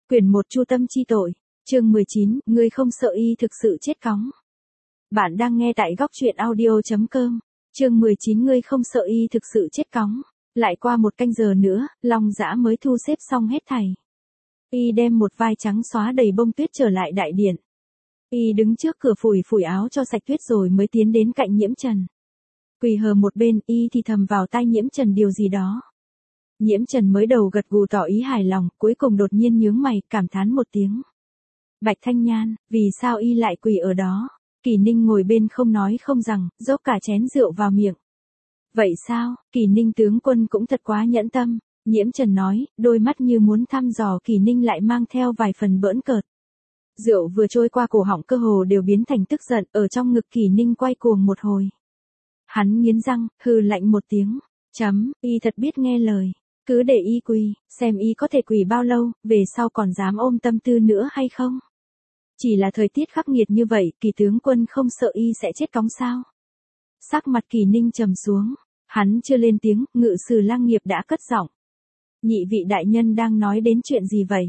Quyển 1 Chu tâm chi tội, chương 19, ngươi không sợ y thực sự chết cóng. Bạn đang nghe tại góc truyện audio.com, chương 19 ngươi không sợ y thực sự chết cóng. Lại qua một canh giờ nữa, Long Dã mới thu xếp xong hết thảy. Y đem một vai trắng xóa đầy bông tuyết trở lại đại điện. Y đứng trước cửa phủi phủi áo cho sạch tuyết rồi mới tiến đến cạnh Nhiễm Trần. Quỳ hờ một bên, y thì thầm vào tai Nhiễm Trần điều gì đó. Nhiễm Trần mới đầu gật gù tỏ ý hài lòng, cuối cùng đột nhiên nhướng mày, cảm thán một tiếng. Bạch Thanh Nhan, vì sao y lại quỳ ở đó? Kỳ Ninh ngồi bên không nói không rằng, dốc cả chén rượu vào miệng. Vậy sao, Kỳ Ninh tướng quân cũng thật quá nhẫn tâm, Nhiễm Trần nói, đôi mắt như muốn thăm dò Kỳ Ninh lại mang theo vài phần bỡn cợt. Rượu vừa trôi qua cổ họng cơ hồ đều biến thành tức giận, ở trong ngực Kỳ Ninh quay cuồng một hồi. Hắn nghiến răng, hừ lạnh một tiếng, y thật biết nghe lời. Cứ để y quỳ, xem y có thể quỳ bao lâu, về sau còn dám ôm tâm tư nữa hay không? Chỉ là thời tiết khắc nghiệt như vậy, Kỳ tướng quân không sợ y sẽ chết cóng sao? Sắc mặt Kỳ Ninh trầm xuống, hắn chưa lên tiếng, Ngự sử Lang Nghiệp đã cất giọng. Nhị vị đại nhân đang nói đến chuyện gì vậy?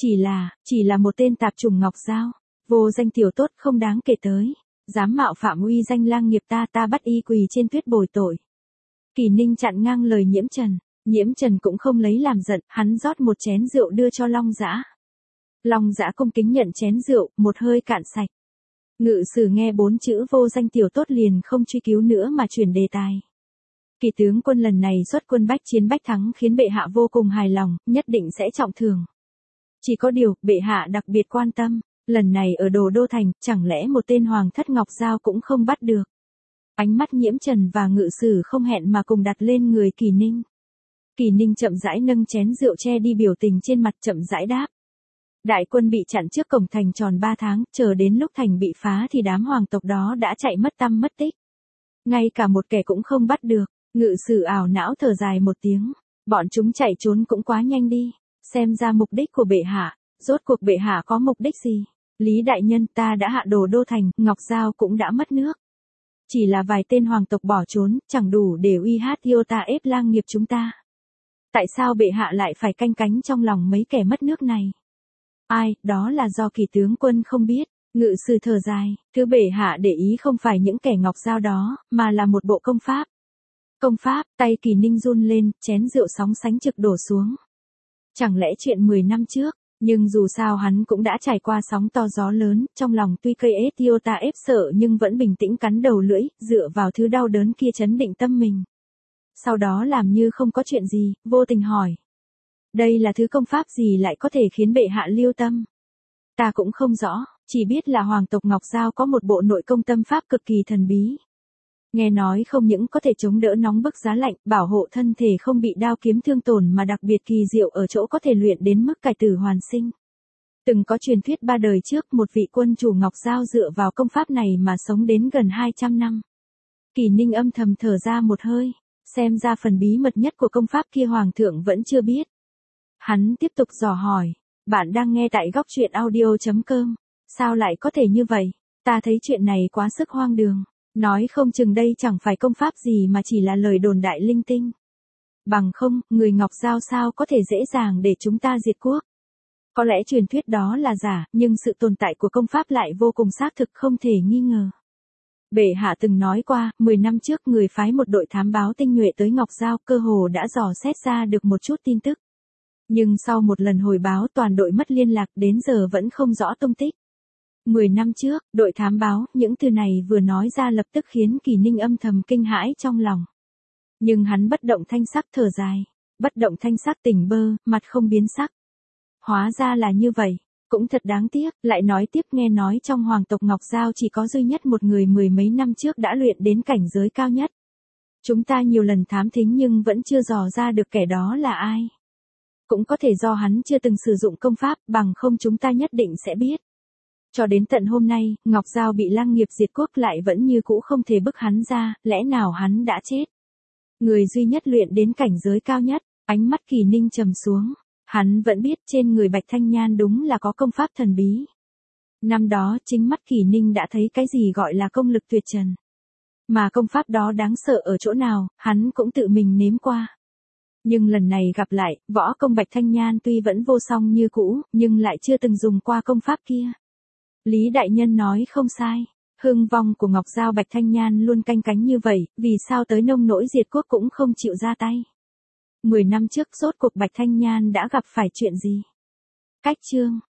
Chỉ là một tên tạp chủng Ngọc Giao, vô danh tiểu tốt không đáng kể tới, dám mạo phạm uy danh Lang Nghiệp ta bắt y quỳ trên tuyết bồi tội. Kỳ Ninh chặn ngang lời Nhiễm Trần. Nhiễm Trần cũng không lấy làm giận, hắn rót một chén rượu đưa cho Long Dã. Long Dã cung kính nhận chén rượu, một hơi cạn sạch. Ngự sử nghe 4 chữ vô danh tiểu tốt liền không truy cứu nữa mà chuyển đề tài. Kỳ tướng quân lần này xuất quân bách chiến bách thắng khiến bệ hạ vô cùng hài lòng, nhất định sẽ trọng thưởng. Chỉ có điều, bệ hạ đặc biệt quan tâm, lần này ở Đồ Đô Thành, chẳng lẽ một tên hoàng thất Ngọc Giao cũng không bắt được. Ánh mắt Nhiễm Trần và ngự sử không hẹn mà cùng đặt lên người Kỳ Ninh. Kỳ Ninh chậm rãi nâng chén rượu che đi biểu tình trên mặt, chậm rãi đáp. Đại quân bị chặn trước cổng thành tròn 3 tháng, chờ đến lúc thành bị phá thì đám hoàng tộc đó đã chạy mất tăm mất tích. Ngay cả một kẻ cũng không bắt được, ngự sử ảo não thở dài một tiếng. Bọn chúng chạy trốn cũng quá nhanh đi, xem ra mục đích của bệ hạ, rốt cuộc bệ hạ có mục đích gì? Lý đại nhân, ta đã hạ Đồ Đô Thành, Ngọc Giao cũng đã mất nước. Chỉ là vài tên hoàng tộc bỏ trốn, chẳng đủ để uy hát yêu ta ép Lang Nghiệp chúng ta. Tại sao bệ hạ lại phải canh cánh trong lòng mấy kẻ mất nước này? Đó là do Kỳ tướng quân không biết. Ngự sử thở dài, thứ bệ hạ để ý không phải những kẻ Ngọc Giao đó, mà là một bộ công pháp. Công pháp, tay Kỳ Ninh run lên, chén rượu sóng sánh trực đổ xuống. Chẳng lẽ chuyện 10 năm trước, nhưng dù sao hắn cũng đã trải qua sóng to gió lớn, trong lòng tuy cây ết yêu ta ép sợ nhưng vẫn bình tĩnh cắn đầu lưỡi, dựa vào thứ đau đớn kia trấn định tâm mình. Sau đó làm như không có chuyện gì, vô tình hỏi. Đây là thứ công pháp gì lại có thể khiến bệ hạ lưu tâm? Ta cũng không rõ, chỉ biết là hoàng tộc Ngọc Giao có một bộ nội công tâm pháp cực kỳ thần bí. Nghe nói không những có thể chống đỡ nóng bức giá lạnh, bảo hộ thân thể không bị đao kiếm thương tổn mà đặc biệt kỳ diệu ở chỗ có thể luyện đến mức cải tử hoàn sinh. Từng có truyền thuyết 3 đời trước một vị quân chủ Ngọc Giao dựa vào công pháp này mà sống đến gần 200 năm. Kỳ Ninh âm thầm thở ra một hơi. Xem ra phần bí mật nhất của công pháp kia hoàng thượng vẫn chưa biết. Hắn tiếp tục dò hỏi. Bạn đang nghe tại góc truyện audio.com. Sao lại có thể như vậy? Ta thấy chuyện này quá sức hoang đường. Nói không chừng đây chẳng phải công pháp gì mà chỉ là lời đồn đại linh tinh. Bằng không, người Ngọc Giao sao có thể dễ dàng để chúng ta diệt quốc? Có lẽ truyền thuyết đó là giả, nhưng sự tồn tại của công pháp lại vô cùng xác thực không thể nghi ngờ. Bệ hạ từng nói qua, 10 năm trước người phái một đội thám báo tinh nhuệ tới Ngọc Giao cơ hồ đã dò xét ra được một chút tin tức. Nhưng sau một lần hồi báo toàn đội mất liên lạc đến giờ vẫn không rõ tung tích. 10 năm trước, đội thám báo, những từ này vừa nói ra lập tức khiến Kỳ Ninh âm thầm kinh hãi trong lòng. Nhưng hắn bất động thanh sắc thở dài, bất động thanh sắc tỉnh bơ, mặt không biến sắc. Hóa ra là như vậy. Cũng thật đáng tiếc, lại nói tiếp nghe nói trong hoàng tộc Ngọc Giao chỉ có duy nhất một người 10 mấy năm trước đã luyện đến cảnh giới cao nhất. Chúng ta nhiều lần thám thính nhưng vẫn chưa dò ra được kẻ đó là ai. Cũng có thể do hắn chưa từng sử dụng công pháp, bằng không chúng ta nhất định sẽ biết. Cho đến tận hôm nay, Ngọc Giao bị Lang Nghiệp diệt quốc lại vẫn như cũ không thể bức hắn ra, lẽ nào hắn đã chết. Người duy nhất luyện đến cảnh giới cao nhất, ánh mắt Kỳ Ninh trầm xuống. Hắn vẫn biết trên người Bạch Thanh Nhan đúng là có công pháp thần bí. Năm đó chính mắt Kỳ Ninh đã thấy cái gì gọi là công lực tuyệt trần. Mà công pháp đó đáng sợ ở chỗ nào, hắn cũng tự mình nếm qua. Nhưng lần này gặp lại, võ công Bạch Thanh Nhan tuy vẫn vô song như cũ, nhưng lại chưa từng dùng qua công pháp kia. Lý đại nhân nói không sai. Hưng vong của Ngọc Giao Bạch Thanh Nhan luôn canh cánh như vậy, vì sao tới nông nỗi diệt quốc cũng không chịu ra tay. 10 năm trước rốt cuộc Bạch Thanh Nhan đã gặp phải chuyện gì? Cách chương